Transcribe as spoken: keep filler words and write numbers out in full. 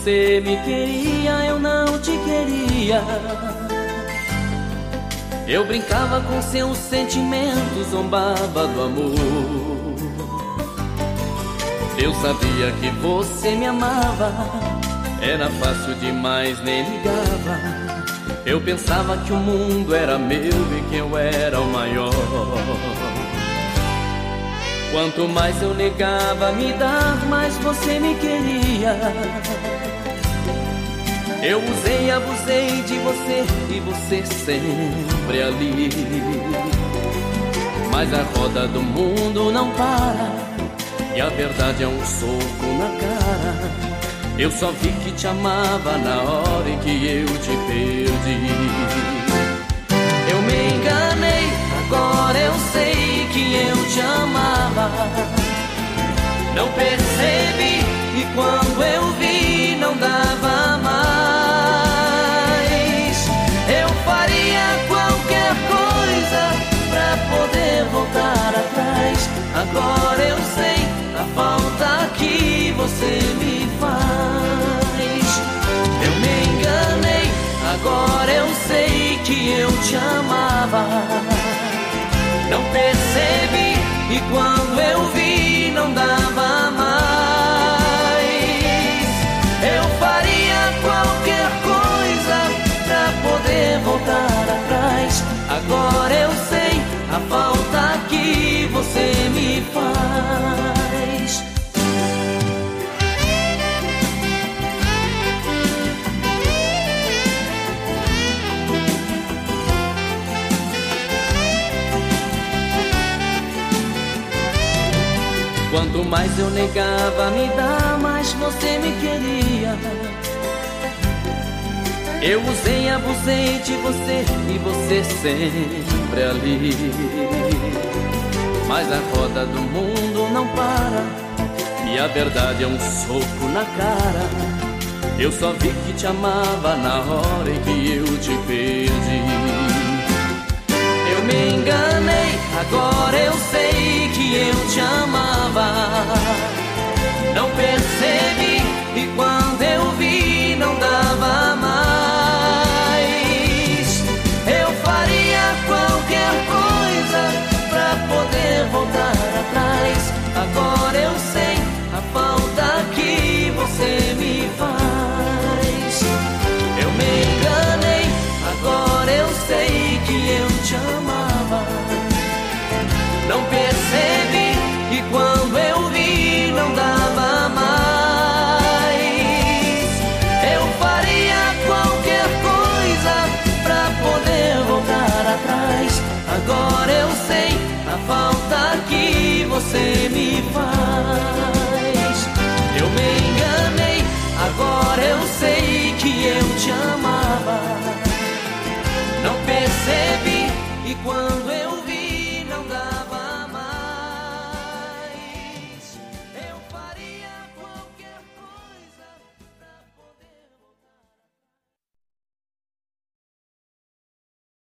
você me queria, eu não te queria. Eu brincava com seus sentimentos, zombava do amor. Eu sabia que você me amava, era fácil demais, nem ligava. Eu pensava que o mundo era meu e que eu era o maior. Quanto mais eu negava me dar, mais você me queria. Eu usei e abusei de você e você sempre ali. Mas a roda do mundo não para, e a verdade é um soco na cara. Eu só vi que te amava na hora em que eu te perdi. Eu me enganei, agora eu sei que eu te amava. Não percebi, e quando eu vi não dava mais. Eu faria qualquer coisa pra poder voltar atrás. Agora eu sei a falta que você me faz. Eu me enganei, agora eu sei que eu te amava. Não percebi, e quando eu vi não dava mais. Eu faria qualquer coisa pra poder voltar atrás. Agora eu sei a falta que você me faz. Quanto mais eu negava me dar, mais você me queria. Eu usei e abusei de você e você sempre ali. Mas a roda do mundo não para, e a verdade é um soco na cara. Eu só vi que te amava na hora em que eu te perdi. Eu me enganei, agora eu sei que eu te amava. Não percebi, e quando eu vi não dava mais. Eu faria qualquer coisa pra poder voltar atrás. Agora eu sei a falta que você me faz. Eu me enganei, agora eu sei que eu te amava. Não percebi, e quando eu vi não dava mais. Eu faria qualquer coisa pra poder voltar atrás. Agora eu sei a falta que você me faz.